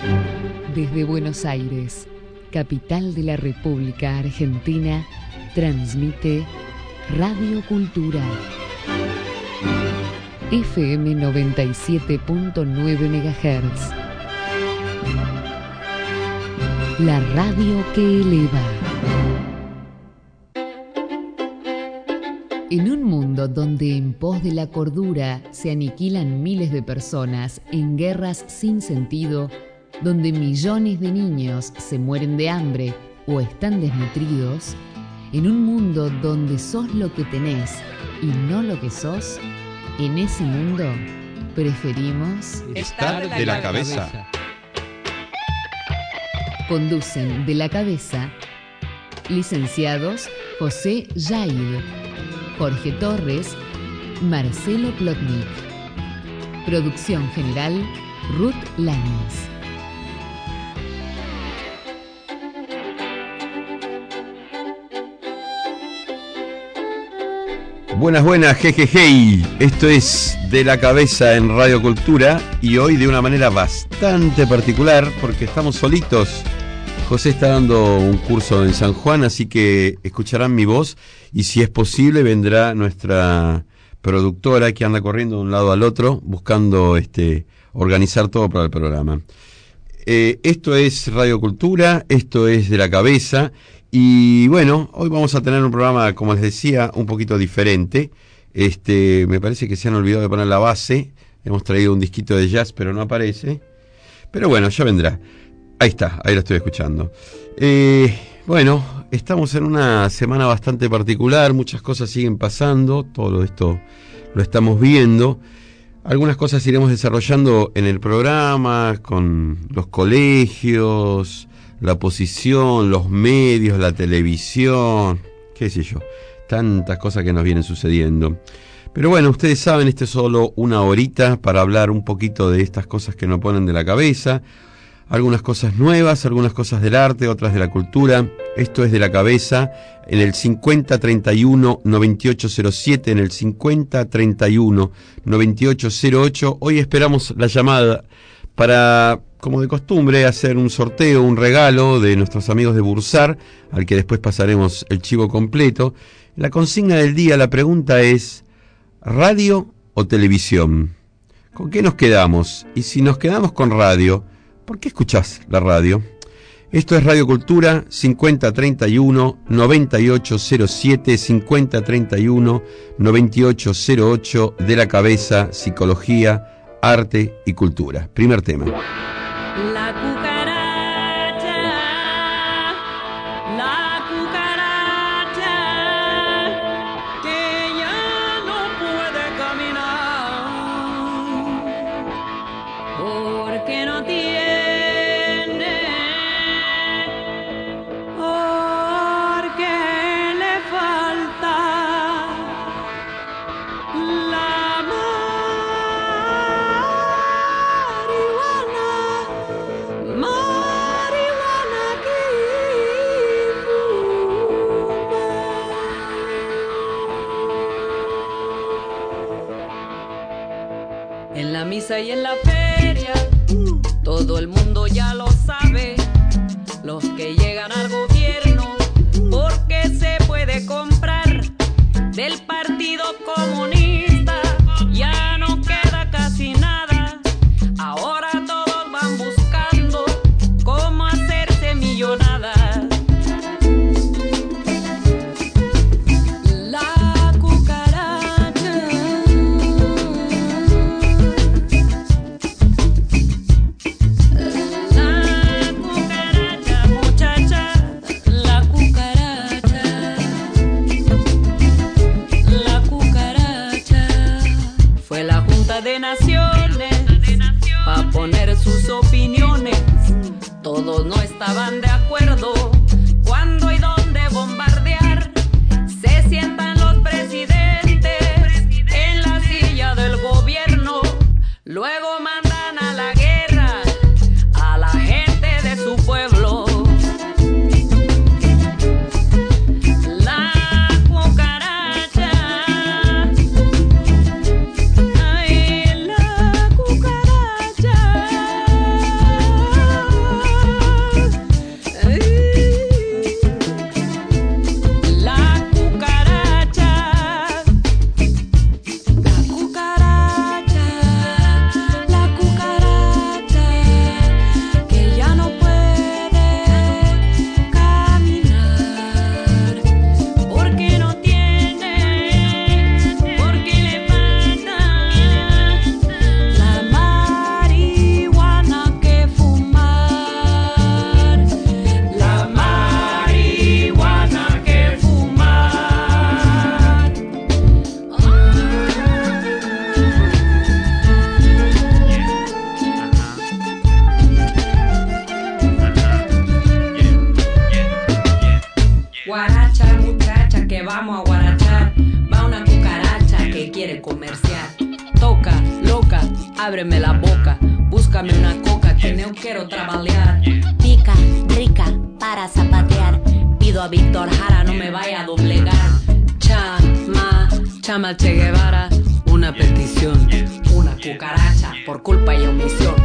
Desde Buenos Aires, capital de la República Argentina, transmite Radio Cultura. FM 97.9 MHz. La radio que eleva. En un mundo donde en pos de la cordura se aniquilan miles de personas en guerras sin sentido, donde millones de niños se mueren de hambre o están desnutridos, en un mundo donde sos lo que tenés y no lo que sos, en ese mundo preferimos estar de la cabeza. Conducen De la Cabeza licenciados José Yaid, Jorge Torres, Marcelo Plotnik. Producción general Ruth Lanes. Buenas, jejeje. Esto es De la Cabeza en Radio Cultura y hoy de una manera bastante particular porque estamos solitos. José está dando un curso en San Juan, así que escucharán mi voz y si es posible vendrá nuestra productora que anda corriendo de un lado al otro buscando organizar todo para el programa. Esto es Radio Cultura, esto es De la Cabeza. Y bueno, hoy vamos a tener un programa, como les decía, un poquito diferente. Me parece que se han olvidado de poner la base. Hemos traído un disquito de jazz, pero no aparece. Pero bueno, ya vendrá. Ahí está, ahí lo estoy escuchando. Bueno, estamos en una semana bastante particular. Muchas cosas siguen pasando. Todo esto lo estamos viendo. Algunas cosas iremos desarrollando en el programa, con los colegios, la oposición, los medios, la televisión, qué sé yo, tantas cosas que nos vienen sucediendo. Pero bueno, ustedes saben, es solo una horita para hablar un poquito de estas cosas que nos ponen de la cabeza, algunas cosas nuevas, algunas cosas del arte, otras de la cultura. Esto es De la Cabeza en el 5031-9807, en el 5031-9808. Hoy esperamos la llamada para, como de costumbre, hacer un sorteo, un regalo de nuestros amigos de Bursar, al que después pasaremos el chivo completo. La consigna del día, la pregunta es, ¿radio o televisión? ¿Con qué nos quedamos? Y si nos quedamos con radio, ¿por qué escuchás la radio? Esto es Radio Cultura, 5031-9807, 5031-9808, De la Cabeza, psicología, arte y cultura. Primer tema. La cucaracha, que ya no puede caminar, porque no tiene, porque le falta la marihuana que fuma. En la misa y en la feria, todo el mundo ya lo sabe, los que llegan al gobierno, porque se puede comprar del Partido Comunista, ya no queda casi nada, ahora todos van buscando cómo hacerse millonadas. La cucaracha, muchacha, la cucaracha, fue la Junta de Naciones pa' poner sus opiniones. Todos no estaban de acuerdo cuándo y dónde bombardear. Se sientan los presidentes en la silla del gobierno, luego mandan a la guerra a la gente de su pueblo. La cucaracha, ay, la cucaracha. ábreme la boca, búscame una coca que no quiero trabajar. Pica, rica, para zapatear. Pido a Víctor Jara, no me vaya a doblegar. Chama Che Guevara, una petición, una cucaracha por culpa y omisión.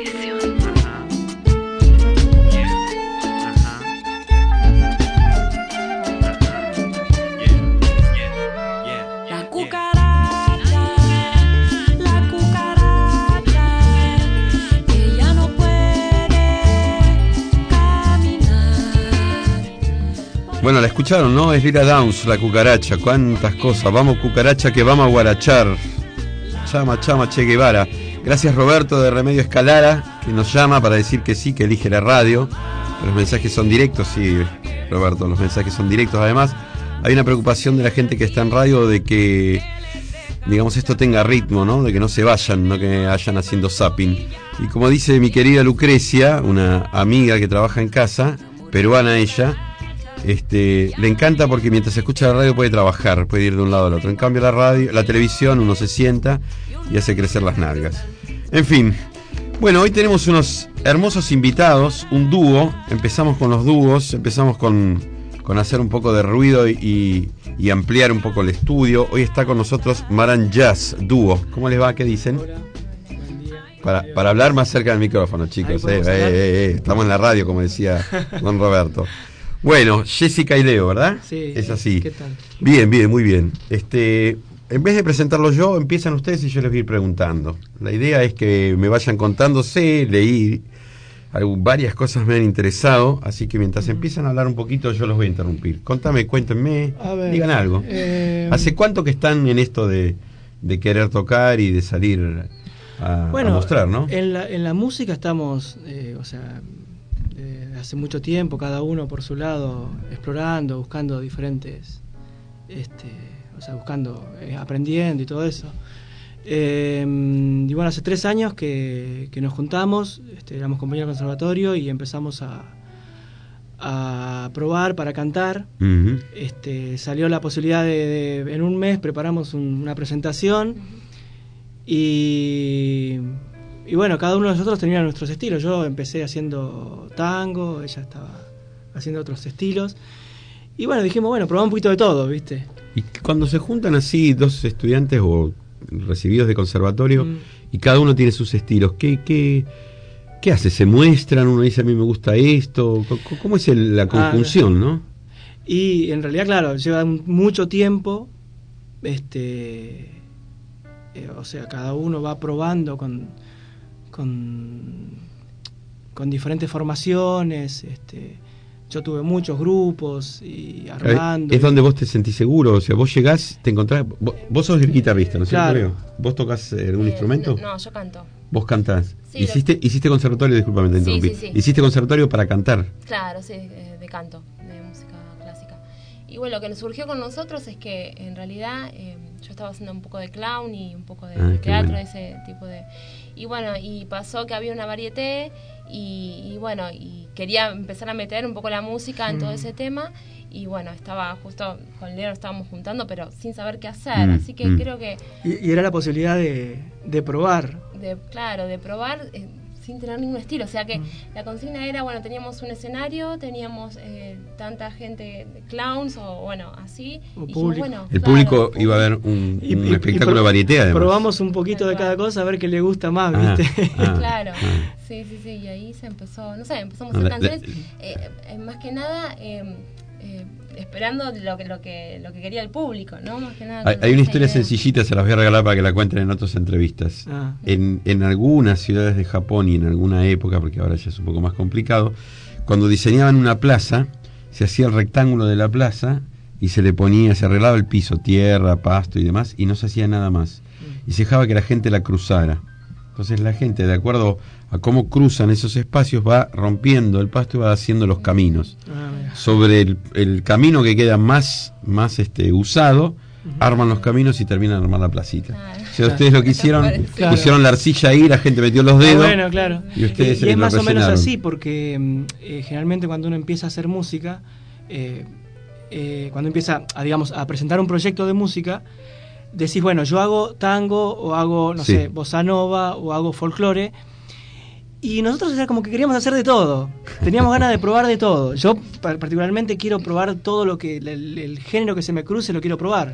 Bueno, la escucharon, ¿no? Es Lila Downs, la cucaracha. Cuántas cosas. Vamos, cucaracha, que vamos a guarachar. Chama Che Guevara. Gracias, Roberto de Remedio Escalara, que nos llama para decir que sí, que elige la radio. Los mensajes son directos, sí, Roberto, los mensajes son directos. Además, hay una preocupación de la gente que está en radio de que, digamos, esto tenga ritmo, ¿no? De que no se vayan, no que vayan haciendo zapping. Y como dice mi querida Lucrecia, una amiga que trabaja en casa, peruana ella, le encanta porque mientras escucha la radio puede trabajar, puede ir de un lado al otro. En cambio la televisión, uno se sienta y hace crecer las nalgas. En fin, bueno, hoy tenemos unos hermosos invitados, un dúo. Empezamos con los dúos, empezamos con hacer un poco de ruido y ampliar un poco el estudio. Hoy está con nosotros Maran Jazz Dúo. ¿Cómo les va? ¿Qué dicen? Hola, buen día. Para hablar más cerca del micrófono, chicos. Estamos en la radio, como decía don Roberto. Bueno, Jessica y Leo, ¿verdad? Sí. Es así. ¿Qué tal? Bien, muy bien. En vez de presentarlo yo, empiezan ustedes y yo les voy a ir preguntando. La idea es que me vayan contándose, leí varias cosas me han interesado, así que mientras empiezan a hablar un poquito yo los voy a interrumpir. Cuéntenme, digan algo. ¿Hace cuánto que están en esto de querer tocar y de salir a mostrar, no? En la música estamos, hace mucho tiempo, cada uno por su lado, explorando, buscando diferentes, aprendiendo y todo eso. Y bueno, hace 3 años que nos juntamos, éramos compañeros de conservatorio y empezamos a probar para cantar. Uh-huh. Salió la posibilidad de en un mes preparamos una presentación y bueno, cada uno de nosotros tenía nuestros estilos. Yo empecé haciendo tango, ella estaba haciendo otros estilos. Y bueno, dijimos, probamos un poquito de todo, ¿viste? Y cuando se juntan así dos estudiantes o recibidos de conservatorio y cada uno tiene sus estilos, ¿qué hace? ¿Se muestran? Uno dice, a mí me gusta esto. ¿Cómo es la conjunción, no? Y en realidad, claro, lleva mucho tiempo. Cada uno va probando con diferentes formaciones. Yo tuve muchos grupos y armando. Es donde vos te sentís seguro, o sea, vos llegás, te encontrás. Vos sos el guitarrista, ¿no es cierto? Claro. ¿Vos tocás algún instrumento? No, yo canto. ¿Vos cantás? Sí, ¿Hiciste conservatorio? Discúlpame, te interrumpí. Sí. ¿Hiciste conservatorio para cantar? Claro, sí, de canto, de música clásica. Y bueno, lo que nos surgió con nosotros es que en realidad yo estaba haciendo un poco de clown y un poco de teatro, bueno. Ese tipo de... Y bueno, y pasó que había una varieté y quería empezar a meter un poco la música en todo ese tema. Y bueno, estaba justo con Leo, estábamos juntando, pero sin saber qué hacer. Así que creo que... Y era la posibilidad de probar. De probar sin tener ningún estilo. O sea que la consigna era, teníamos un escenario, teníamos tanta gente, clowns o así. O y dijimos, el público iba a ver un espectáculo de varieté, además. Probamos un poquito de cada cosa a ver qué le gusta más, ¿viste? Claro. Sí. Y ahí se empezó, empezamos a hacer canciones. Más que nada... esperando lo que quería el público, ¿no? Más que nada. Hay una historia sencillita, se las voy a regalar para que la cuenten en otras entrevistas. En algunas ciudades de Japón y en alguna época, porque ahora ya es un poco más complicado, cuando diseñaban una plaza, se hacía el rectángulo de la plaza y se arreglaba el piso, tierra, pasto y demás, y no se hacía nada más. Y se dejaba que la gente la cruzara. Entonces la gente, de acuerdo a cómo cruzan esos espacios, va rompiendo el pasto y va haciendo los caminos. Sobre el camino que queda más usado, arman los caminos y terminan de armar la placita. O sea, ustedes lo que hicieron, pusieron la arcilla ahí, la gente metió los dedos. Claro. Y ustedes y es más o menos así, porque generalmente cuando uno empieza a hacer música, cuando empieza a presentar un proyecto de música, decís, bueno, yo hago tango o hago, no sé, bossa nova o hago folclore. Y nosotros era como que queríamos hacer de todo. Teníamos ganas de probar de todo. Yo particularmente quiero probar todo lo que el género que se me cruce lo quiero probar.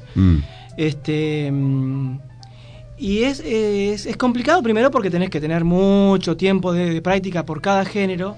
Y es complicado primero porque tenés que tener mucho tiempo de práctica por cada género.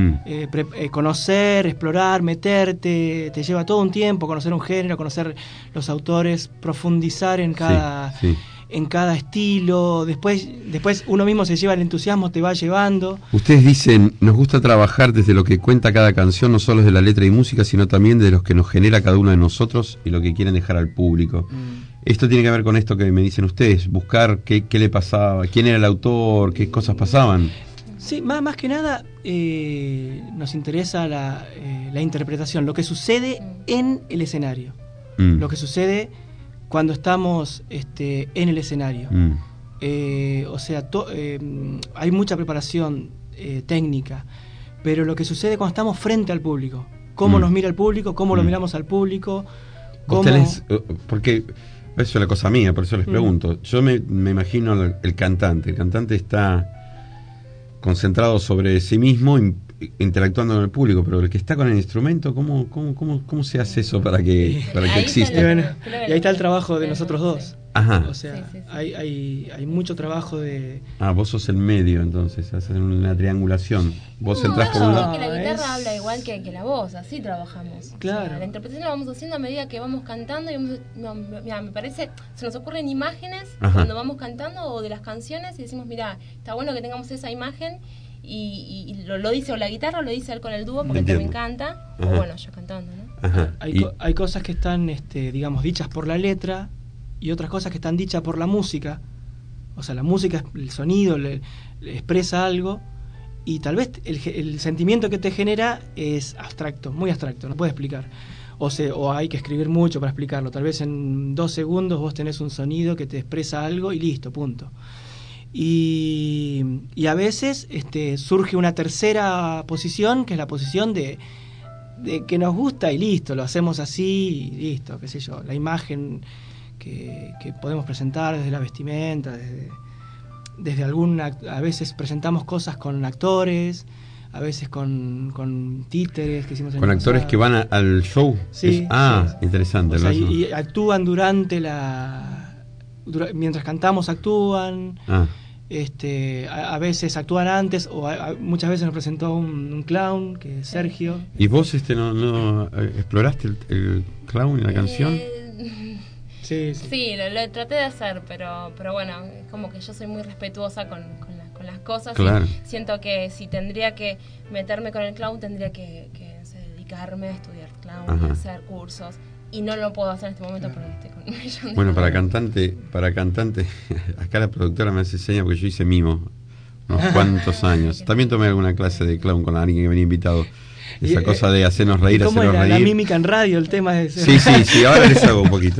Conocer, explorar, meterte, te lleva todo un tiempo conocer un género, conocer los autores, profundizar en cada estilo. Después uno mismo se lleva el entusiasmo, te va llevando. Ustedes dicen, nos gusta trabajar desde lo que cuenta cada canción, no solo desde la letra y música, sino también de lo que nos genera cada uno de nosotros y lo que quieren dejar al público. Esto tiene que ver con esto que me dicen ustedes, buscar qué le pasaba, quién era el autor, qué cosas pasaban. Sí, más que nada nos interesa la interpretación, lo que sucede en el escenario, lo que sucede cuando estamos en el escenario. O sea, hay mucha preparación técnica, pero lo que sucede cuando estamos frente al público, cómo nos mira el público, cómo lo miramos al público, cómo... Porque eso es la cosa mía, por eso les pregunto. Yo me imagino el cantante. El cantante está concentrado sobre sí mismo, interactuando con el público, pero el que está con el instrumento, ¿cómo se hace eso para que exista? Y ahí está el trabajo de nosotros dos. Ajá. O sea, hay mucho trabajo de... Vos sos el medio, entonces, hacen una triangulación. Vos entrás por un lado. Que la guitarra habla igual que la voz, así trabajamos. Claro. O sea, la interpretación la vamos haciendo a medida que vamos cantando y mira, me parece, se nos ocurren imágenes cuando vamos cantando o de las canciones y decimos, mira, está bueno que tengamos esa imagen y lo dice o la guitarra o lo dice él con el dúo porque también canta, o bueno, yo cantando, ¿no? Hay cosas que están, digamos, dichas por la letra y otras cosas que están dichas por la música. O sea, la música, el sonido le expresa algo y tal vez el sentimiento que te genera es abstracto, muy abstracto, no puede explicar. O hay que escribir mucho para explicarlo. Tal vez en 2 segundos vos tenés un sonido que te expresa algo y listo, punto. Y a veces surge una tercera posición, que es la posición de que nos gusta y listo, lo hacemos así y listo, qué sé yo, la imagen que podemos presentar desde la vestimenta, desde a veces presentamos cosas con actores, a veces con títeres que hicimos con actores pasado. Que van al show. Sí, interesante. O sea, y actúan mientras cantamos actúan. A veces actúan antes o muchas veces nos presentó un clown que es Sergio. ¿Y vos no exploraste el clown en la canción? Sí, lo traté de hacer, pero bueno, es como que yo soy muy respetuosa con las cosas. Claro. Y siento que si tendría que meterme con el clown tendría que dedicarme a estudiar clown, hacer cursos. Y no lo puedo hacer en este momento porque estoy con un millón de... Bueno, para cantante, acá la productora me hace señas porque yo hice mimo unos cuantos años. También tomé alguna clase de clown con alguien que venía invitado. Esa cosa de hacernos reír, hacernos reír. La mímica en radio, el tema es... Sí, ahora les hago un poquito.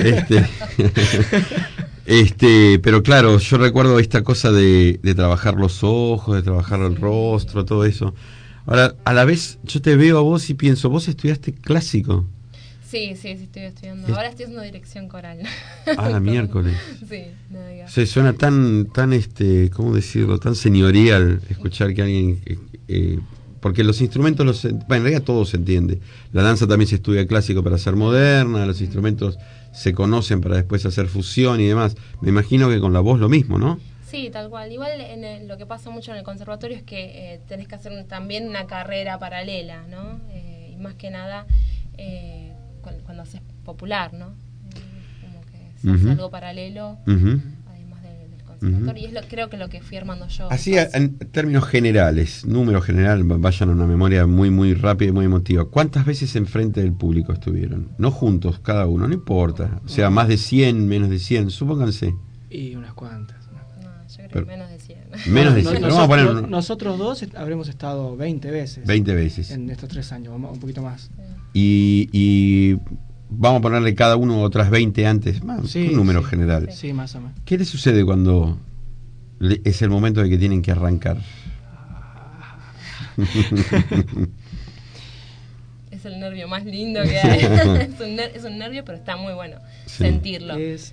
Pero claro, yo recuerdo esta cosa de trabajar los ojos, de trabajar el rostro, todo eso. Ahora, a la vez, yo te veo a vos y pienso, vos estudiaste clásico. Sí, estoy estudiando. Ahora estoy haciendo dirección coral. Miércoles. Sí, no digas. Se suena tan, ¿cómo decirlo? Tan señorial escuchar que alguien... porque los instrumentos, en realidad todo se entiende. La danza también se estudia clásico para ser moderna, los instrumentos se conocen para después hacer fusión y demás. Me imagino que con la voz lo mismo, ¿no? Sí, tal cual. Igual lo que pasa mucho en el conservatorio es que tenés que hacer también una carrera paralela, ¿no? Y más que nada... cuando haces popular, ¿no? Como que se hace algo paralelo, además del conservatorio, y es creo que lo que fui armando yo. Así, en términos generales, número general, vayan a una memoria muy, muy rápida y muy emotiva. ¿Cuántas veces enfrente del público estuvieron? No juntos, cada uno, no importa. O sea, más de 100, menos de 100, supónganse. Y unas cuantas. No, yo creo que menos de 100. Menos de 100, pero vamos a poner... Nosotros dos habremos estado 20 veces. 20 veces. En estos 3 años, un poquito más. Y vamos a ponerle cada uno otras 20 antes, un número general. Sí, más o menos. ¿Qué le sucede cuando es el momento de que tienen que arrancar? es el nervio más lindo que hay. Es un nervio, pero está muy bueno sentirlo. Es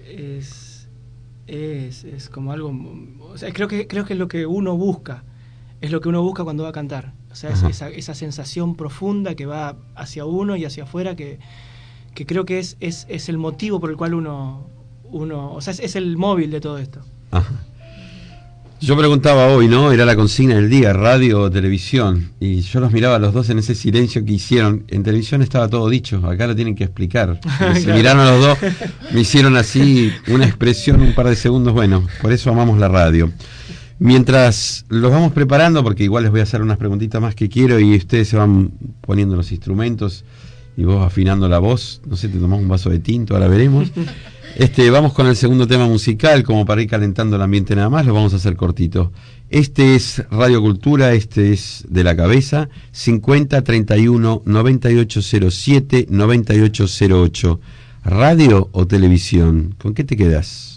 como algo, o sea, creo que es lo que uno busca. Es lo que uno busca cuando va a cantar. O sea, es esa sensación profunda que va hacia uno y hacia afuera, que creo que es el motivo por el cual uno o sea, es el móvil de todo esto. Ajá. Yo preguntaba hoy, ¿no? Era la consigna del día, radio o televisión. Y yo los miraba a los dos en ese silencio que hicieron. En televisión estaba todo dicho, acá lo tienen que explicar. Se miraron a los dos, me hicieron así una expresión, un par de segundos. Bueno, por eso amamos la radio. Mientras los vamos preparando, porque igual les voy a hacer unas preguntitas más que quiero y ustedes se van poniendo los instrumentos y vos afinando la voz, no sé, te tomás un vaso de tinto, ahora veremos. Vamos con el segundo tema musical, como para ir calentando el ambiente nada más, lo vamos a hacer cortito. Este es Radio Cultura, este es De la Cabeza, 50 31 9807 9808. ¿Radio o televisión? ¿Con qué te quedás?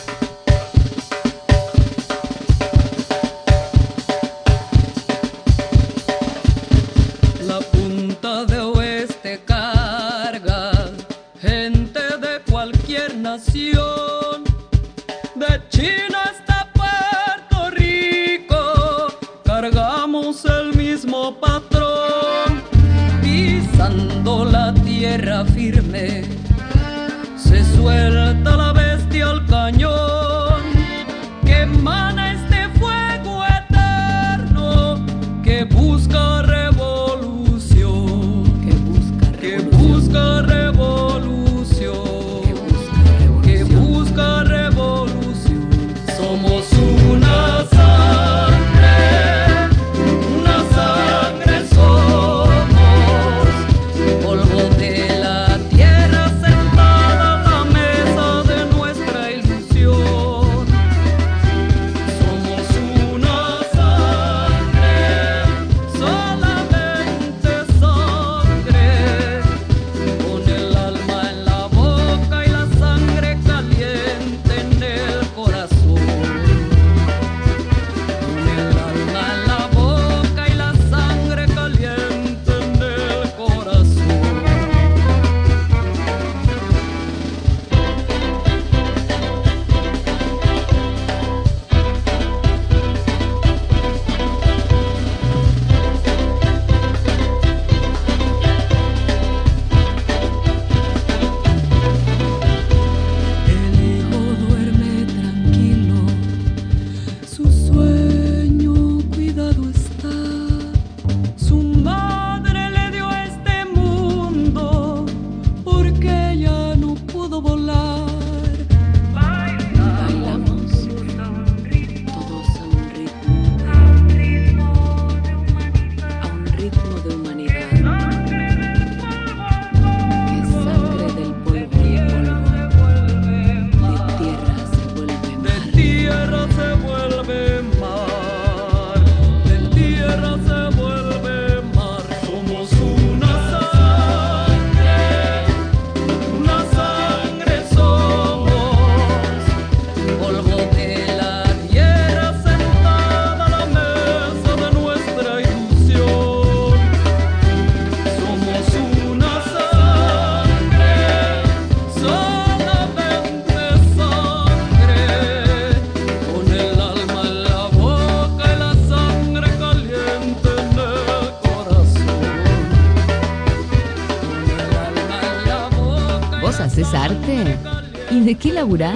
De China hasta Puerto Rico, cargamos el mismo patrón. Pisando la tierra firme, se suelta la bestia al cañón, que emana este fuego eterno, que busca revolución, que busca revolución. Somos una sangre somos, polvo de la tierra sentada a la mesa de nuestra ilusión. Somos una sangre, solamente sangre, con el alma en la boca y la sangre caliente en el corazón. ¿Haces arte? ¿Y de qué laburás?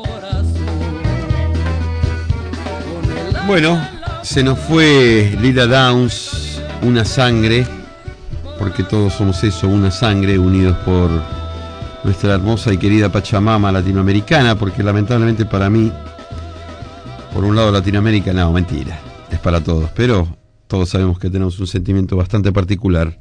Bueno, se nos fue Lila Downs, Una Sangre, porque todos somos eso, una sangre, unidos por nuestra hermosa y querida Pachamama latinoamericana, porque lamentablemente para mí, por un lado Latinoamérica, no, mentira, es para todos, pero todos sabemos que tenemos un sentimiento bastante particular.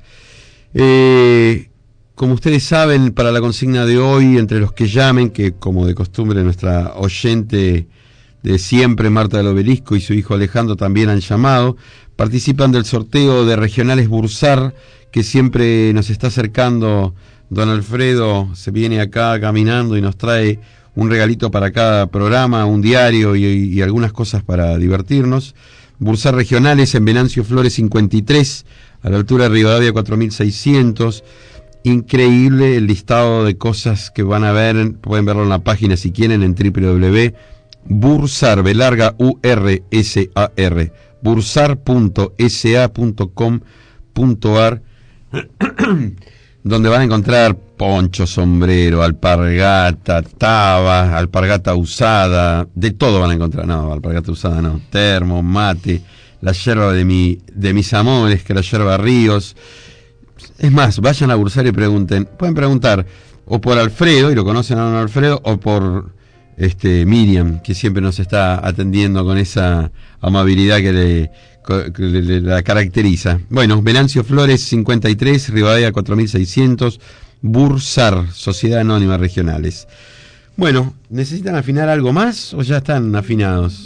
Como ustedes saben, para la consigna de hoy, entre los que llamen, que como de costumbre nuestra oyente de siempre, Marta del Obelisco, y su hijo Alejandro también han llamado, participan del sorteo de Regionales Bursar, que siempre nos está acercando don Alfredo, se viene acá caminando y nos trae un regalito para cada programa, un diario y algunas cosas para divertirnos. Bursar Regionales en Venancio Flores 53, a la altura de Rivadavia 4600. Increíble el listado de cosas que van a ver, pueden verlo en la página si quieren en www.bursar, URSAR, bursar.sa.com.ar, donde van a encontrar poncho, sombrero, alpargata, taba, alpargata usada, de todo van a encontrar. No, alpargata usada no, termo, mate, la yerba de mis amores, que la yerba Ríos. Es más, vayan a Bursar y pregunten, pueden preguntar o por Alfredo, y lo conocen a don Alfredo, o por Miriam, que siempre nos está atendiendo con esa amabilidad que la caracteriza. Bueno, Venancio Flores 53, Rivadavia 4600, Bursar, Sociedad Anónima Regionales. Bueno, ¿necesitan afinar algo más o ya están afinados?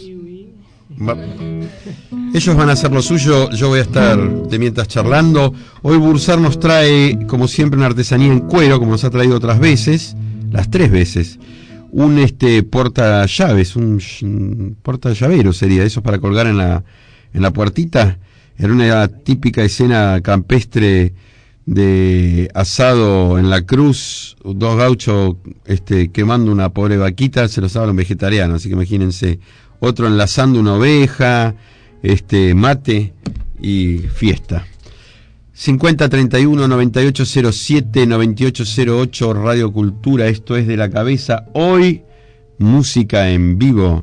Ellos van a hacer lo suyo, yo voy a estar de mientras charlando. Hoy Bursar nos trae, como siempre, una artesanía en cuero, como nos ha traído otras veces, las 3 veces. Un portallaves, un portallavero sería, esos para colgar en la puertita. Era una típica escena campestre de asado en la cruz, 2 gauchos quemando una pobre vaquita, se los hablan vegetarianos, así que imagínense. Otro enlazando una oveja, mate y fiesta. 5031-9807-9808 Radio Cultura, esto es De la Cabeza. Hoy, música en vivo,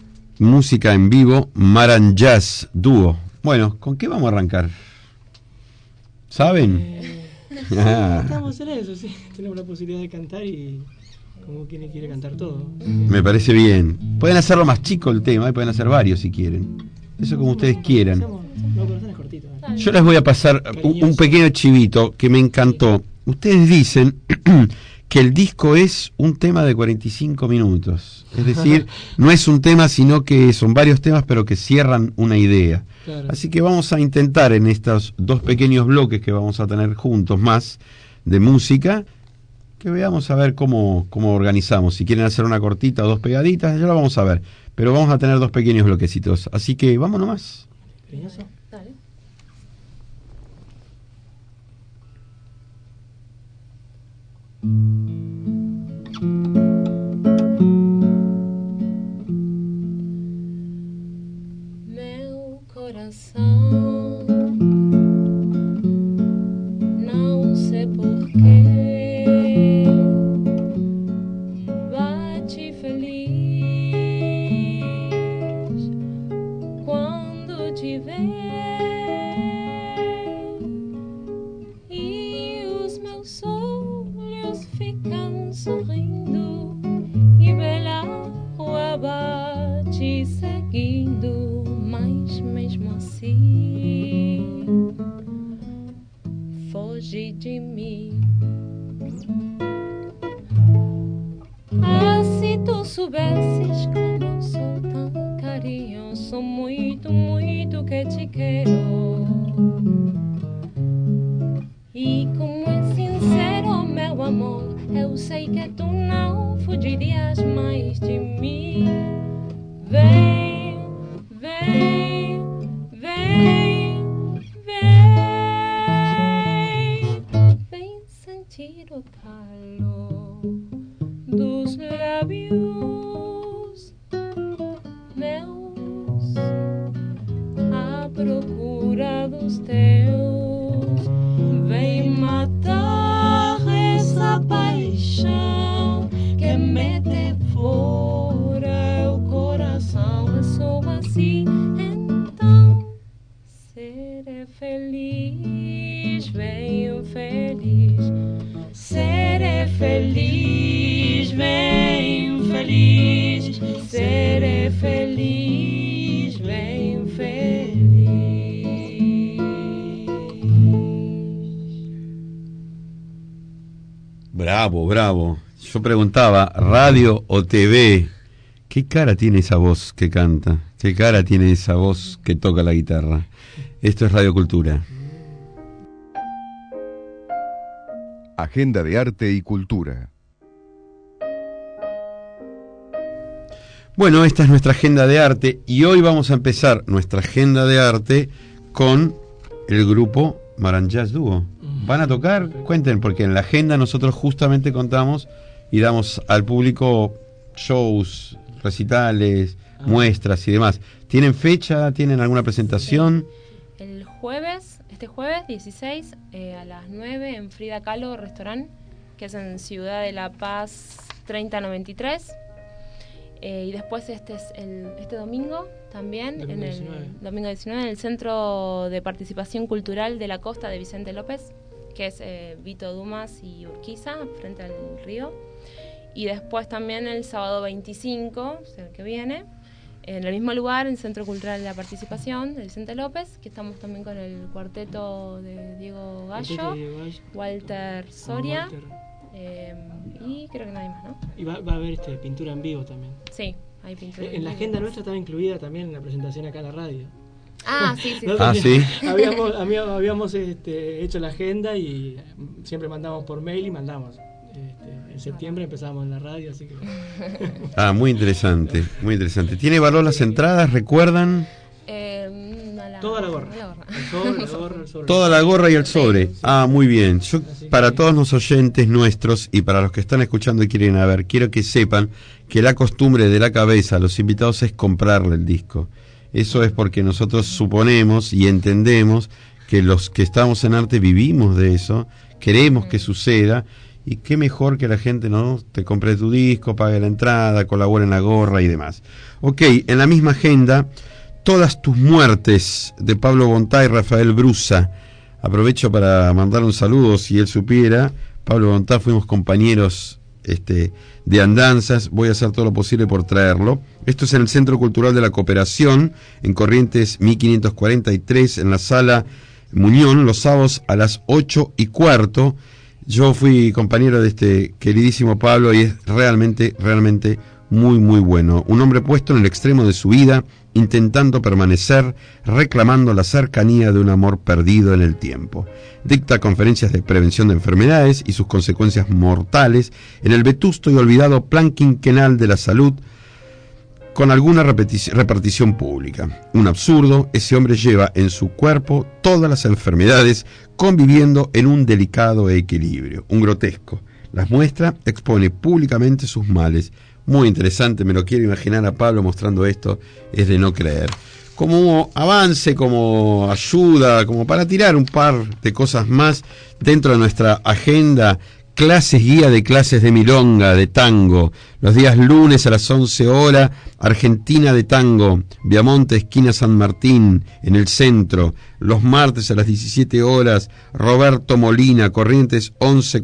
Maran Jazz Dúo. Bueno, ¿con qué vamos a arrancar? ¿Saben? Estamos en eso, sí. Tenemos la posibilidad de cantar y como quien quiere cantar todo. Me parece bien. Pueden hacerlo más chico el tema, y pueden hacer varios si quieren. Eso como ustedes quieran. Yo les voy a pasar un pequeño chivito que me encantó. Ustedes dicen que el disco es un tema de 45 minutos. Es decir, no es un tema, sino que son varios temas, pero que cierran una idea. Claro. Así que vamos a intentar en estos 2 pequeños bloques que vamos a tener juntos más de música, que veamos a ver cómo organizamos. Si quieren hacer una cortita o 2 pegaditas, ya lo vamos a ver. Pero vamos a tener 2 pequeños bloquecitos. Así que vamos nomás. Dale. Meu coração, não sei porquê, bate feliz quando te vê, e os meus olhos ficam sorrindo e bela rua bate seguindo, mas mesmo assim foge de mim. Ah, se tu soubesses como eu sou tão carinhoso, muito, muito que te quero, e como é sincero meu amor, eu sei que tu não fugirias mais de mim. Vem, vem, vem, vem, vem sentir o calor dos lábios meus à procura dos teus. Vem matar essa paixão que me devora o coração. Eu sou assim, então serei feliz. Venho feliz, serei feliz. Venho feliz, serei feliz. Venho feliz. Bravo, bravo. Yo preguntaba, ¿radio o TV? ¿Qué cara tiene esa voz que canta? ¿Qué cara tiene esa voz que toca la guitarra? Esto es Radio Cultura. Agenda de arte y cultura. Bueno, esta es nuestra agenda de arte y hoy vamos a empezar nuestra agenda de arte con el grupo Marant Jazz Duo. ¿Van a tocar? Cuenten, porque en la agenda nosotros justamente contamos y damos al público shows, recitales, muestras y demás. ¿Tienen fecha? ¿Tienen alguna presentación? El jueves, este jueves 16 a las 9 en Frida Kahlo Restaurant, que es en Ciudad de la Paz 3093. Y después este domingo también, domingo 19, en el Centro de Participación Cultural de la Costa de Vicente López, que es Vito Dumas y Urquiza, frente al río. Y después también el sábado 25, o sea, el que viene, en el mismo lugar, en el Centro Cultural de la Participación de Vicente López, que estamos también con el cuarteto de Diego Gallo, Walter Soria, y creo que nadie más, ¿no? Y va a haber pintura en vivo también. Sí, hay pintura en la agenda nuestra estaba incluida también la presentación acá en la radio. Sí. ¿Sí? Habíamos hecho la agenda y siempre mandamos por mail y mandamos. En septiembre empezamos en la radio, así que... Muy interesante, muy interesante. ¿Tiene valor las entradas? ¿Recuerdan? Toda la gorra. El sobre. Toda la gorra y el sobre. Sí. Muy bien. Yo, para todos los oyentes nuestros y para los que están escuchando y quieren ver, quiero que sepan que la costumbre de La Cabeza a los invitados es comprarle el disco. Eso es porque nosotros suponemos y entendemos que los que estamos en arte vivimos de eso, queremos que suceda, y qué mejor que la gente no te compre tu disco, pague la entrada, colabore en la gorra y demás. Ok, en la misma agenda, Todas tus muertes, de Pablo Bontá y Rafael Brusa. Aprovecho para mandar un saludo, si él supiera. Pablo Bontá, fuimos compañeros de andanzas. Voy a hacer todo lo posible por traerlo. Esto es en el Centro Cultural de la Cooperación, en Corrientes 1543, en la Sala Muñón, los sábados a las 8:15. Yo fui compañero de este queridísimo Pablo y es realmente muy, muy bueno. Un hombre puesto en el extremo de su vida, intentando permanecer, reclamando la cercanía de un amor perdido en el tiempo. Dicta conferencias de prevención de enfermedades y sus consecuencias mortales en el vetusto y olvidado Plan Quinquenal de la Salud, con alguna repartición pública. Un absurdo, ese hombre lleva en su cuerpo todas las enfermedades, conviviendo en un delicado equilibrio. Un grotesco. Las muestra, expone públicamente sus males. Muy interesante, me lo quiero imaginar a Pablo mostrando esto, es de no creer. Como avance, como ayuda, como para tirar un par de cosas más dentro de nuestra agenda, guía de clases de milonga, de tango. Los días lunes a las 11 horas, Argentina de Tango, Viamonte, esquina San Martín, en el centro. Los martes a las 17 horas, Roberto Molina, Corrientes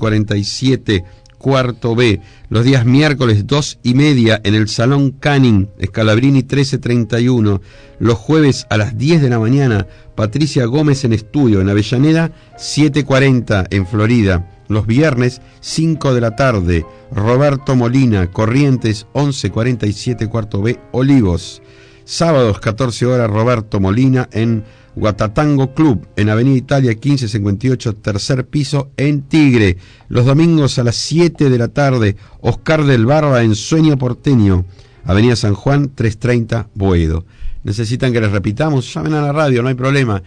1147, cuarto B. Los días miércoles 2:30 en el Salón Canning, Scalabrini 1331. Los jueves a las 10 de la mañana, Patricia Gómez en estudio, en Avellaneda 740, en Florida. Los viernes 5 de la tarde, Roberto Molina, Corrientes 1147, cuarto B, Olivos. Sábados 14 horas, Roberto Molina en Guatatango Club, en Avenida Italia 1558, tercer piso, en Tigre. Los domingos a las 7 de la tarde, Oscar del Barba en Sueño Porteño, Avenida San Juan 330, Boedo. ¿Necesitan que les repitamos? Llamen a la radio, no hay problema.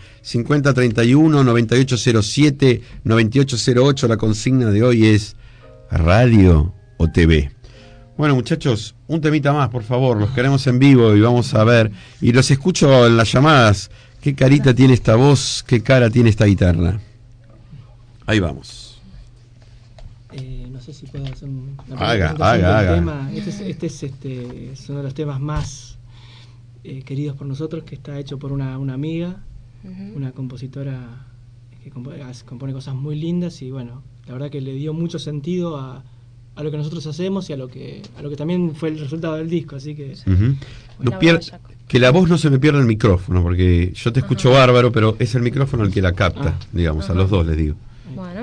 5031-9807, 9808. La consigna de hoy es radio o TV. Bueno, muchachos, un temita más, por favor. Los queremos en vivo y vamos a ver. Y los escucho en las llamadas. ¿Qué carita tiene esta voz? ¿Qué cara tiene esta guitarra? Ahí vamos. No sé si puedo hacer haga. Tema. Este es uno de los temas más queridos por nosotros, que está hecho por una amiga, una compositora que compone cosas muy lindas, y bueno, la verdad que le dio mucho sentido a lo que nosotros hacemos y a lo que también fue el resultado del disco, así que que la voz no se me pierda el micrófono, porque yo te escucho bárbaro, pero es el micrófono el que la capta, digamos, a los dos les digo. Bueno.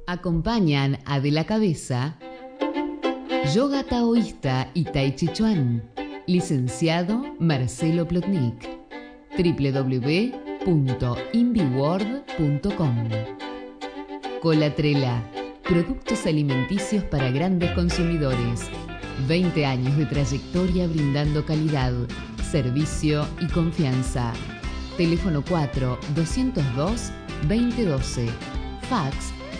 Acompañan a De la Cabeza yoga taoísta y tai chi chuan. Licenciado Marcelo Plotnik. www.inbiworld.com. Colatrela, productos alimenticios para grandes consumidores. 20 años de trayectoria brindando calidad, servicio y confianza. Teléfono 4-202-2012. Fax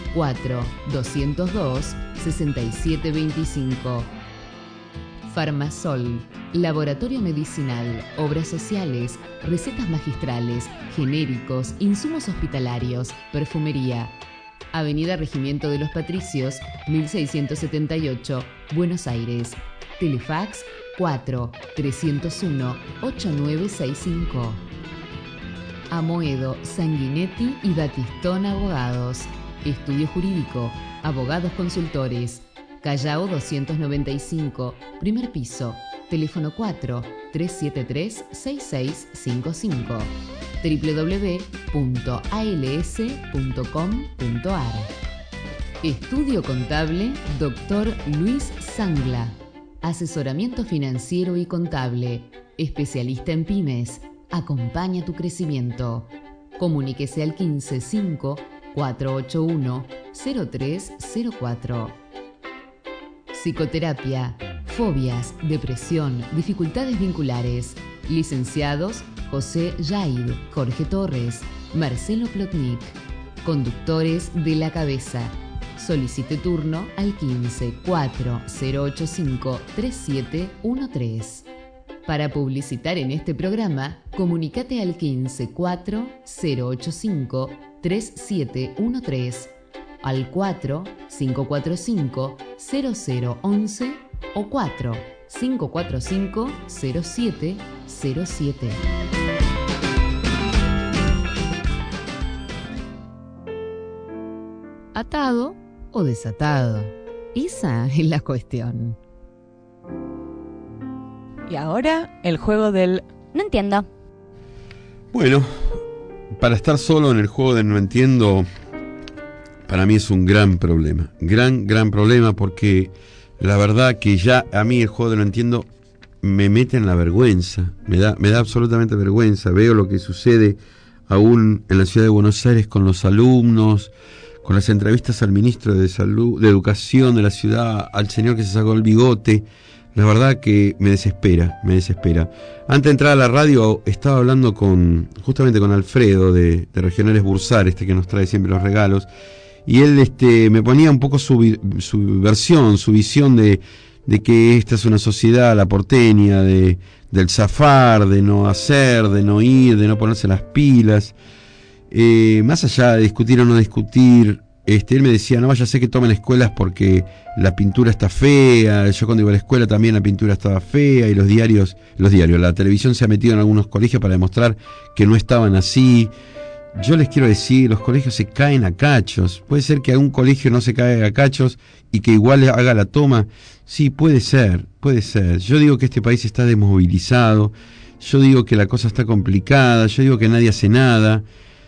4-202-6725. Farmasol, laboratorio medicinal, obras sociales, recetas magistrales, genéricos, insumos hospitalarios, perfumería. Avenida Regimiento de los Patricios, 1678, Buenos Aires. Telefax 4-301-8965. Amoedo, Sanguinetti y Batistón Abogados. Estudio Jurídico, Abogados Consultores. Callao 295, primer piso. Teléfono 4-373-6655. www.als.com.ar. Estudio Contable Dr. Luis Sangla. Asesoramiento financiero y contable. Especialista en pymes. Acompaña tu crecimiento. Comuníquese al 155-481-0304. Psicoterapia, fobias, depresión, dificultades vinculares. Licenciados José Yaid, Jorge Torres, Marcelo Plotnik. Conductores De la Cabeza. Solicite turno al 15-4085-3713. Para publicitar en este programa, comunícate al 15-4085-3713, al 4-545-0011 o 4-545-0707. ¿Atado o desatado? Esa es la cuestión. Y ahora el juego del... No entiendo. Bueno, para estar solo en el juego del no entiendo, para mí es un gran problema. Gran problema, porque la verdad que ya a mí el juego del no entiendo me mete en la vergüenza. Me da absolutamente vergüenza. Veo lo que sucede aún en la ciudad de Buenos Aires con los alumnos, con las entrevistas al ministro de Salud, de Educación de la ciudad, al señor que se sacó el bigote. La verdad que me desespera. Antes de entrar a la radio estaba hablando justamente con Alfredo de Regionales Bursar, que nos trae siempre los regalos, y él me ponía un poco su versión, su visión de que esta es una sociedad, la porteña, del zafar, de no hacer, de no ir, de no ponerse las pilas. Más allá de discutir o no discutir, él me decía, no vaya a ser que tomen escuelas porque la pintura está fea. Yo cuando iba a la escuela también la pintura estaba fea, y los diarios, la televisión se ha metido en algunos colegios para demostrar que no estaban así. Yo les quiero decir, los colegios se caen a cachos. Puede ser que algún colegio no se caiga a cachos y que igual haga la toma. Sí, puede ser. Yo digo que este país está desmovilizado. Yo digo que la cosa está complicada. Yo digo que nadie hace nada.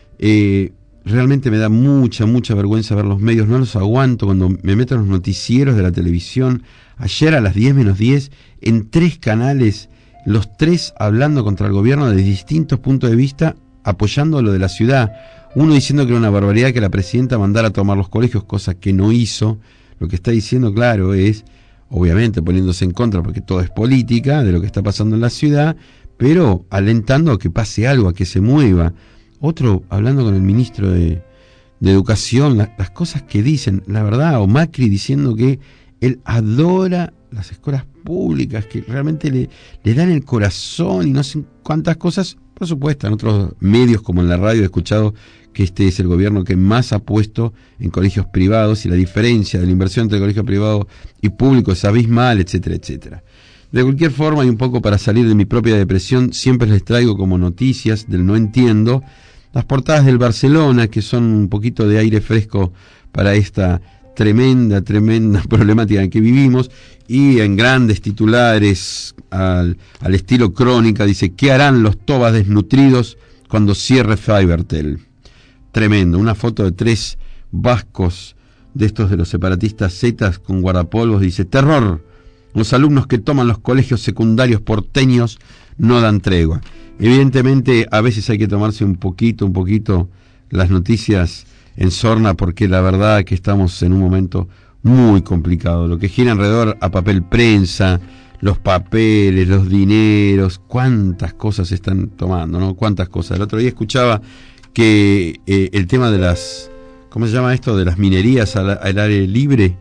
Realmente me da mucha vergüenza ver los medios. No los aguanto cuando me meto en los noticieros de la televisión. Ayer a las 10 menos 10, en 3 canales, los 3 hablando contra el gobierno de distintos puntos de vista, apoyando lo de la ciudad. Uno diciendo que era una barbaridad que la presidenta mandara a tomar los colegios, cosa que no hizo. Lo que está diciendo, claro, es, obviamente, poniéndose en contra, porque todo es política, de lo que está pasando en la ciudad, pero alentando a que pase algo, a que se mueva. Otro hablando con el ministro de Educación, las cosas que dicen, la verdad, o Macri diciendo que él adora las escuelas públicas, que realmente le dan el corazón y no sé cuántas cosas. Por supuesto, en otros medios como en la radio he escuchado que este es el gobierno que más ha puesto en colegios privados, y la diferencia de la inversión entre colegio privado y público es abismal, etcétera, etcétera. De cualquier forma, y un poco para salir de mi propia depresión, siempre les traigo como noticias del no entiendo las portadas del Barcelona, que son un poquito de aire fresco para esta tremenda problemática en que vivimos, y en grandes titulares al estilo Crónica dice: ¿qué harán los tobas desnutridos cuando cierre Fibertel? Tremendo, una foto de 3 vascos de estos de los separatistas zetas con guardapolvos, dice: terror, los alumnos que toman los colegios secundarios porteños no dan tregua. Evidentemente a veces hay que tomarse un poquito las noticias en sorna, porque la verdad que estamos en un momento muy complicado. Lo que gira alrededor a papel prensa, los papeles, los dineros, cuántas cosas se están tomando, ¿no? Cuántas cosas. El otro día escuchaba que el tema de las, ¿cómo se llama esto? De las minerías al aire libre,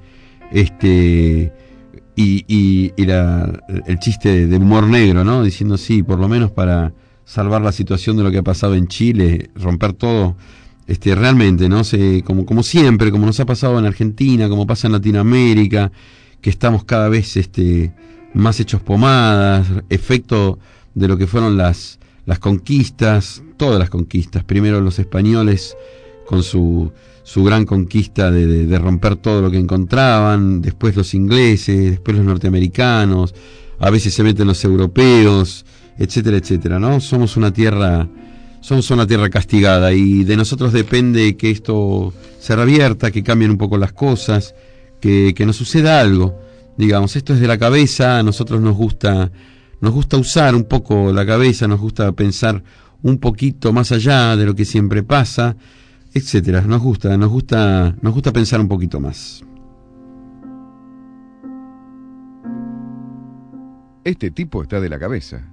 y el chiste de humor negro, ¿no? Diciendo, sí, por lo menos para salvar la situación de lo que ha pasado en Chile, romper todo, realmente, ¿no? Como siempre, como nos ha pasado en Argentina, como pasa en Latinoamérica, que estamos cada vez más hechos pomadas, efecto de lo que fueron las conquistas, todas las conquistas. Primero los españoles con su gran conquista de romper todo lo que encontraban, después los ingleses, después los norteamericanos, a veces se meten los europeos, etcétera, etcétera, ¿no? Somos una tierra castigada, y de nosotros depende que esto se revierta, que cambien un poco las cosas, que nos suceda algo. Digamos, esto es de la cabeza. A nosotros nos gusta usar un poco la cabeza, nos gusta pensar un poquito más allá de lo que siempre pasa, etcétera. Nos gusta pensar un poquito más. Este tipo está de la cabeza.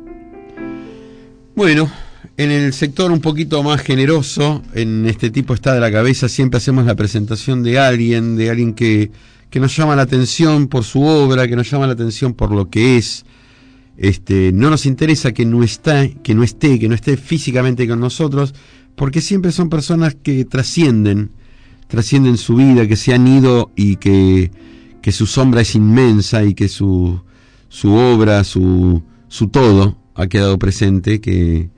Bueno, en el sector un poquito más generoso, en Este tipo está de la cabeza, siempre hacemos la presentación de alguien que nos llama la atención por su obra, que nos llama la atención por lo que es. No nos interesa que no esté físicamente con nosotros, porque siempre son personas que trascienden su vida, que se han ido, y que su sombra es inmensa, y que su obra, su todo ha quedado presente, que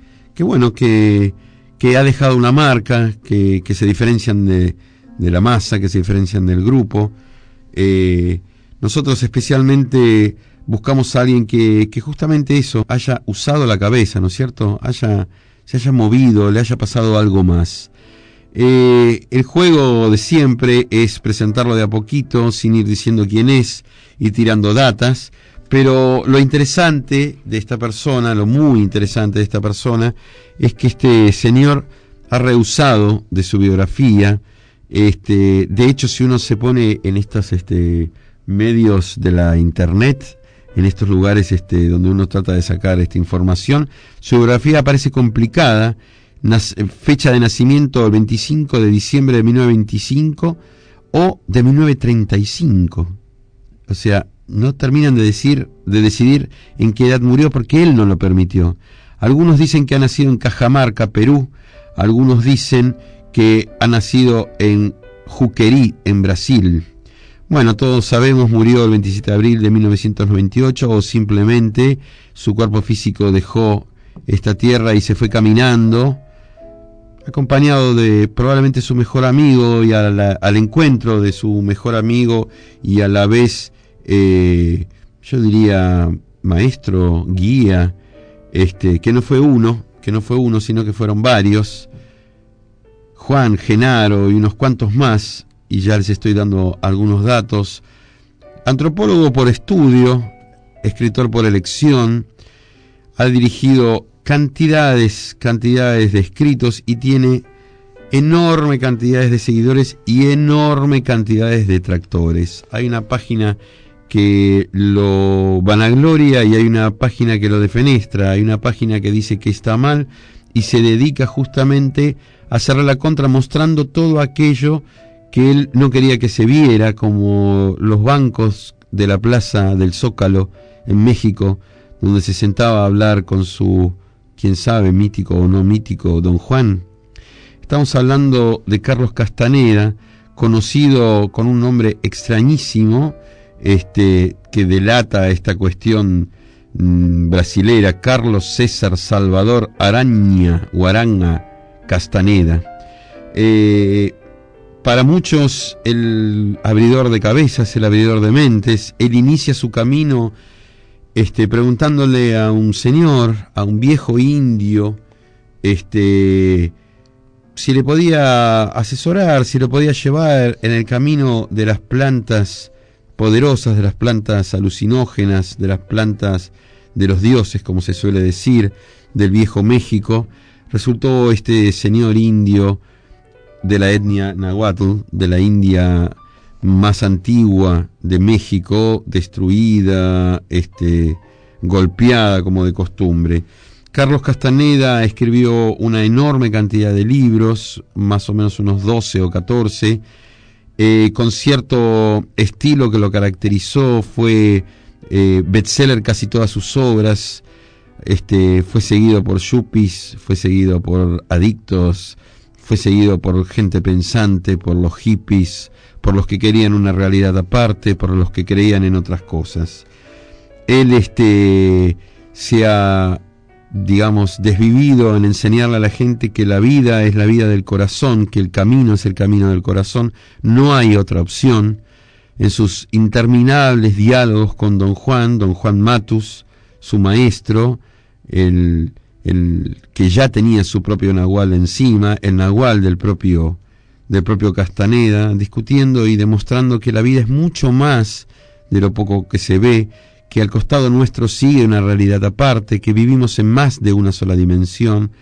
ha dejado una marca, que se diferencian de la masa, que se diferencian del grupo. Nosotros especialmente buscamos a alguien que justamente eso, haya usado la cabeza, ¿no es cierto? Se haya movido, le haya pasado algo más. El juego de siempre es presentarlo de a poquito, sin ir diciendo quién es y tirando datas. Pero lo interesante de esta persona, lo muy interesante de esta persona, es que este señor ha rehusado de su biografía. De hecho, si uno se pone en estos medios de la internet, en estos lugares donde uno trata de sacar esta información, su biografía aparece complicada. Fecha de nacimiento el 25 de diciembre de 1925 o de 1935. O sea, no terminan de decidir en qué edad murió, porque él no lo permitió. Algunos dicen que ha nacido en Cajamarca, Perú. Algunos dicen que ha nacido en Juquerí, en Brasil. Bueno, todos sabemos, murió el 27 de abril de 1998, o simplemente su cuerpo físico dejó esta tierra y se fue caminando, acompañado de probablemente su mejor amigo, y al encuentro de su mejor amigo, y a la vez yo diría maestro, guía, que no fue uno, sino que fueron varios: Juan, Genaro y unos cuantos más, y ya les estoy dando algunos datos. Antropólogo por estudio, escritor por elección, ha dirigido cantidades de escritos, y tiene enorme cantidades de seguidores y enorme cantidades de detractores. Hay una página que lo vanagloria y hay una página que lo defenestra. Hay una página que dice que está mal y se dedica justamente a hacerle la contra, mostrando todo aquello que él no quería que se viera, como los bancos de la Plaza del Zócalo en México, donde se sentaba a hablar con su, quién sabe, mítico o no mítico, Don Juan. Estamos hablando de Carlos Castaneda, conocido con un nombre extrañísimo, que delata esta cuestión brasilera: Carlos César Salvador Arana Castaneda. Para muchos el abridor de cabezas, el abridor de mentes. Él inicia su camino preguntándole a un señor, a un viejo indio, si le podía asesorar, si lo podía llevar en el camino de las plantas poderosas, de las plantas alucinógenas, de las plantas de los dioses, como se suele decir, del viejo México. Resultó este señor indio de la etnia nahuatl, de la India más antigua de México, destruida, golpeada como de costumbre. Carlos Castaneda escribió una enorme cantidad de libros, más o menos unos 12 o 14, con cierto estilo que lo caracterizó. Fue bestseller casi todas sus obras. Fue seguido por yuppies, fue seguido por adictos, fue seguido por gente pensante, por los hippies, por los que querían una realidad aparte, por los que creían en otras cosas. Él se ha, digamos, desvivido en enseñarle a la gente que la vida es la vida del corazón, que el camino es el camino del corazón, no hay otra opción. En sus interminables diálogos con don Juan Matus, su maestro, el que ya tenía su propio nahual encima, el nahual del propio Castaneda, discutiendo y demostrando que la vida es mucho más de lo poco que se ve, que al costado nuestro sigue una realidad aparte, que vivimos en más de una sola dimensión.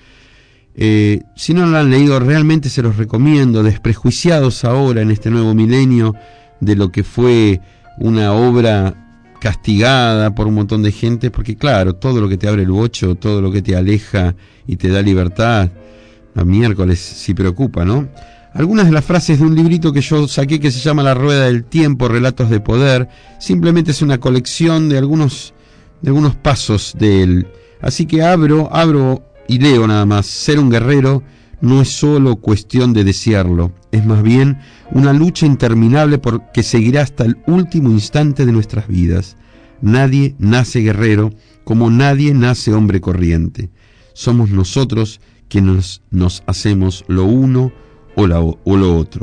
Si no lo han leído, realmente se los recomiendo, desprejuiciados ahora en este nuevo milenio de lo que fue una obra castigada por un montón de gente, porque claro, todo lo que te abre el bocho, todo lo que te aleja y te da libertad, a miércoles sí preocupa, ¿no? Algunas de las frases de un librito que yo saqué que se llama La Rueda del Tiempo, Relatos de Poder, simplemente es una colección de algunos pasos de él. Así que abro y leo nada más. Ser un guerrero no es solo cuestión de desearlo, es más bien una lucha interminable que seguirá hasta el último instante de nuestras vidas. Nadie nace guerrero como nadie nace hombre corriente. Somos nosotros quienes nos hacemos lo uno o lo otro.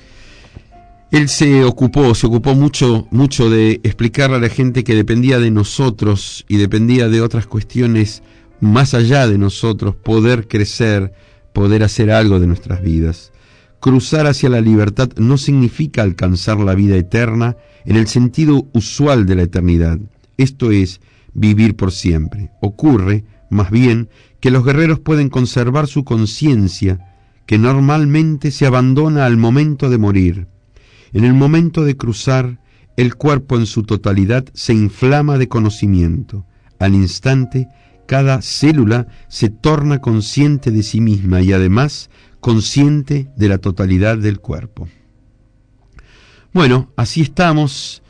Él se ocupó mucho de explicarle a la gente que dependía de nosotros y dependía de otras cuestiones más allá de nosotros, poder crecer, poder hacer algo de nuestras vidas. Cruzar hacia la libertad no significa alcanzar la vida eterna en el sentido usual de la eternidad. Esto es, vivir por siempre. Ocurre, más bien, que los guerreros pueden conservar su conciencia, que normalmente se abandona al momento de morir. En el momento de cruzar, el cuerpo en su totalidad se inflama de conocimiento. Al instante, cada célula se torna consciente de sí misma y además consciente de la totalidad del cuerpo. Bueno, así estamos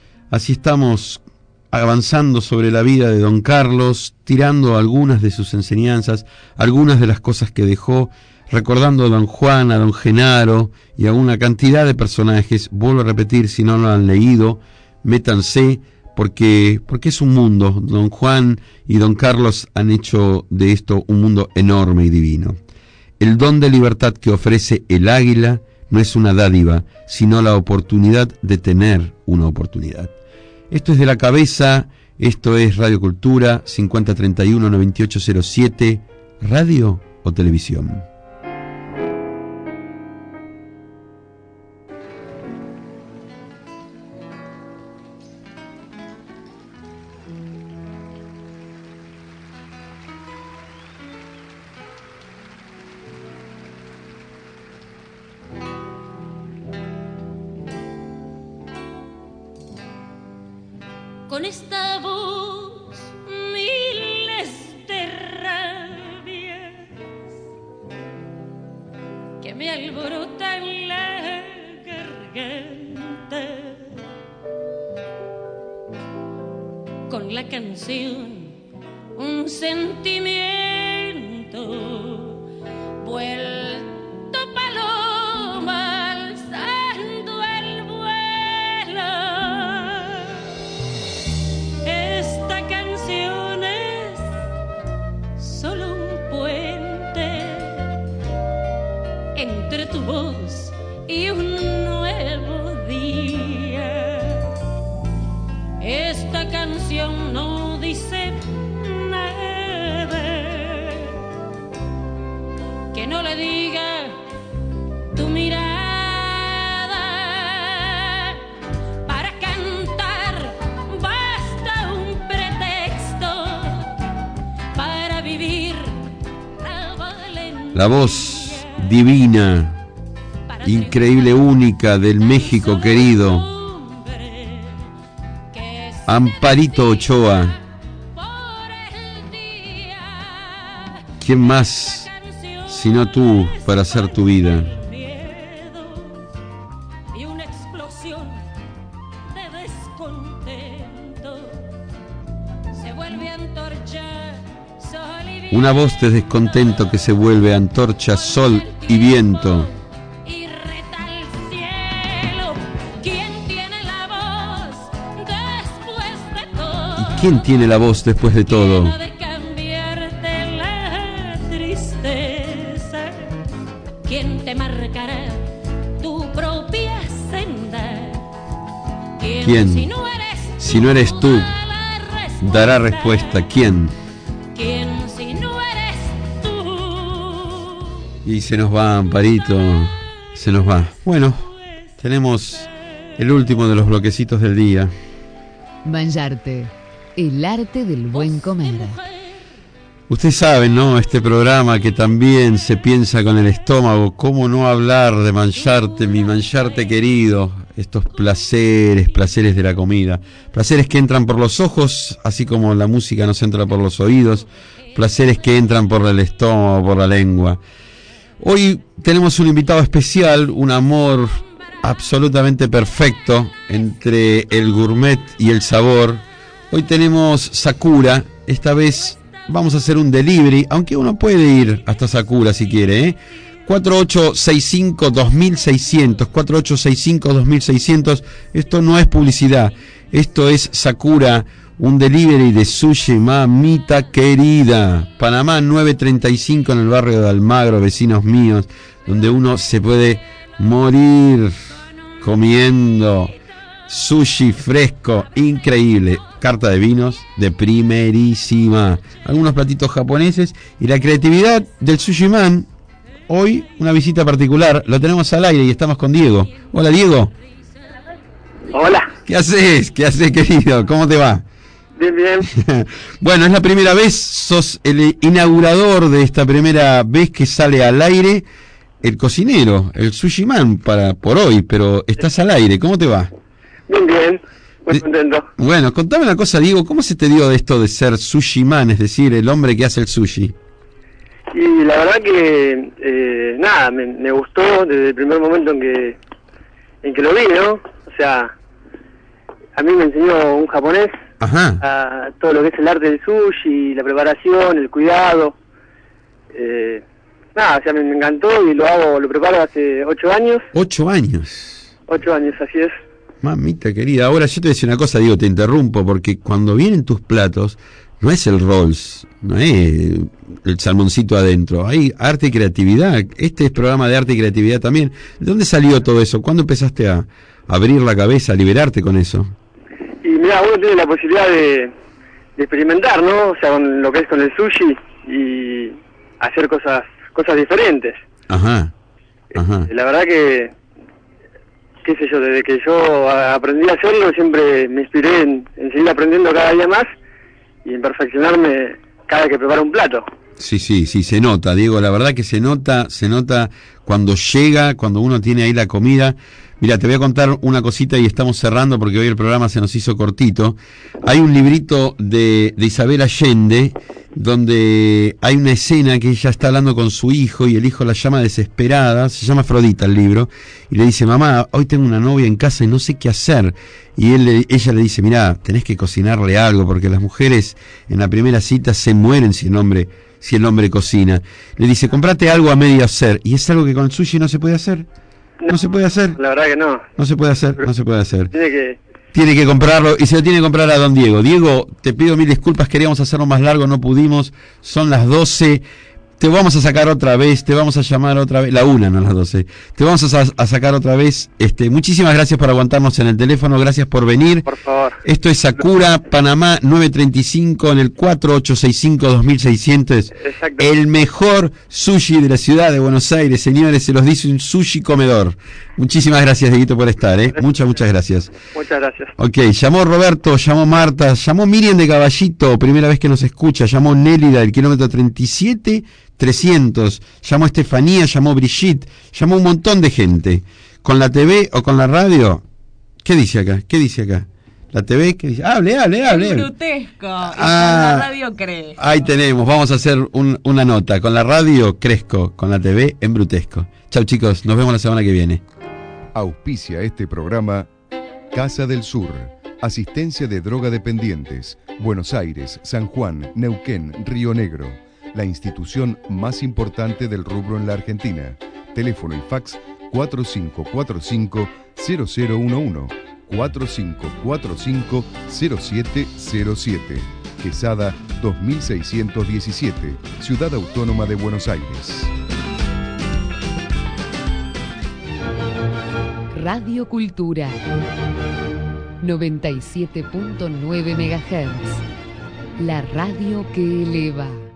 avanzando sobre la vida de don Carlos, tirando algunas de sus enseñanzas, algunas de las cosas que dejó, recordando a don Juan, a don Genaro y a una cantidad de personajes. Vuelvo a repetir, si no lo han leído, métanse, porque es un mundo. Don Juan y don Carlos han hecho de esto un mundo enorme y divino. El don de libertad que ofrece el águila no es una dádiva, sino la oportunidad de tener una oportunidad. Esto es De la Cabeza, esto es Radio Cultura, 5031-9807, radio o televisión. Con esta voz miles de rabias que me alborotan la garganta, con la canción un sentimiento vuelto paloma alzando el vuelo. Esta canción es solo un puente entre tu voz y un nuevo día. Esta canción no dice nada, La voz divina, increíble, única del México querido, Amparito Ochoa. ¿Quién más sino tú para hacer tu vida? Una voz de descontento que se vuelve antorcha, sol y viento. Y reta al cielo, ¿quién tiene la voz después de todo? ¿Y quién tiene la voz después de todo? ¿Quién ha de cambiarte la tristeza? ¿Quién te marcará tu propia senda? ¿Quién? Si no eres tú, dará respuesta. ¿Quién? Y se nos va, Amparito, se nos va. Bueno, tenemos el último de los bloquecitos del día. Mangiarte, el arte del buen comer. Ustedes saben, ¿no? Este programa que también se piensa con el estómago. ¿Cómo no hablar de mancharte, mi mancharte querido? Estos placeres de la comida. Placeres que entran por los ojos, así como la música nos entra por los oídos. Placeres que entran por el estómago, por la lengua. Hoy tenemos un invitado especial, un amor absolutamente perfecto entre el gourmet y el sabor. Hoy tenemos Sakura. Esta vez vamos a hacer un delivery, aunque uno puede ir hasta Sakura si quiere, ¿eh? 4865-2600, 4865-2600. Esto no es publicidad, esto es Sakura, un delivery de sushi, mamita querida. Panamá 935 en el barrio de Almagro, vecinos míos, donde uno se puede morir comiendo sushi fresco, increíble. Carta de vinos de primerísima. Algunos platitos japoneses y la creatividad del Sushi Man. Hoy una visita particular, lo tenemos al aire y estamos con Diego. Hola, Diego. Hola. ¿Qué haces? ¿Qué haces, querido? ¿Cómo te va? Bien, bien. Bueno, es la primera vez, sos el inaugurador de esta primera vez que sale al aire el cocinero, el Sushi Man por hoy, pero estás al aire, ¿cómo te va? Bien, bien, muy contento. Bueno, contame una cosa, Diego, ¿cómo se te dio esto de ser Sushi Man, es decir, el hombre que hace el sushi? Y la verdad que, nada, me gustó desde el primer momento en que lo vi, ¿no? O sea, a mí me enseñó un japonés. Ajá. A todo lo que es el arte del sushi, la preparación, el cuidado. Nada, o sea, me encantó y lo preparo hace 8 años. 8 años. 8 años, así es. Mamita querida, ahora yo te voy a decir una cosa, Diego, te interrumpo, porque cuando vienen tus platos, no es el Rolls, no es el salmoncito adentro, hay arte y creatividad. Este es programa de arte y creatividad también. ¿De dónde salió todo eso? ¿Cuándo empezaste a abrir la cabeza, a liberarte con eso? Y mira, uno tiene la posibilidad de experimentar, ¿no? O sea, con lo que es con el sushi y hacer cosas diferentes. Ajá, ajá. La verdad que, qué sé yo, desde que yo aprendí a hacerlo siempre me inspiré en seguir aprendiendo cada día más y en perfeccionarme cada vez que preparo un plato. Sí, se nota, Diego, la verdad que se nota cuando llega, cuando uno tiene ahí la comida. Mira, te voy a contar una cosita y estamos cerrando porque hoy el programa se nos hizo cortito. Hay un librito de Isabel Allende donde hay una escena que ella está hablando con su hijo y el hijo la llama desesperada, se llama Afrodita el libro, y le dice, mamá, hoy tengo una novia en casa y no sé qué hacer. Y ella le dice, mirá, tenés que cocinarle algo porque las mujeres en la primera cita se mueren si el hombre cocina. Le dice, comprate algo a medio hacer, y es algo que con el sushi no se puede hacer. No se puede hacer. La verdad que no. No se puede hacer, no se puede hacer. Tiene que comprarlo y se lo tiene que comprar a don Diego. Diego, te pido mil disculpas, queríamos hacerlo más largo, no pudimos. Son las 12. Te vamos a sacar otra vez, te vamos a llamar otra vez, la 1, no las 12. Te vamos a sacar otra vez. Muchísimas gracias por aguantarnos en el teléfono, gracias por venir. Por favor. Esto es Sakura, Panamá 935 en el 4865-2600. Exacto. El mejor sushi de la ciudad de Buenos Aires, señores, se los dice un sushi comedor. Muchísimas gracias, Dieguito, por estar, Muchas gracias. Muchas gracias. Ok, llamó Roberto, llamó Marta, llamó Miriam de Caballito, primera vez que nos escucha, llamó Nélida del kilómetro 37 300, llamó Estefanía, llamó Brigitte, llamó un montón de gente. Con la TV o con la radio, ¿qué dice acá? La TV, ¿qué dice? Hable. Brutesco. Y con la radio Cresco. Ahí tenemos, vamos a hacer una nota. Con la radio Cresco, con la TV en Brutesco. Chau chicos, nos vemos la semana que viene. Auspicia este programa Casa del Sur, asistencia de drogadependientes, Buenos Aires, San Juan, Neuquén, Río Negro, la institución más importante del rubro en la Argentina. Teléfono y fax 4545-0011, 4545-0707, Quesada 2617, Ciudad Autónoma de Buenos Aires. Radio Cultura 97.9 MHz. La radio que eleva.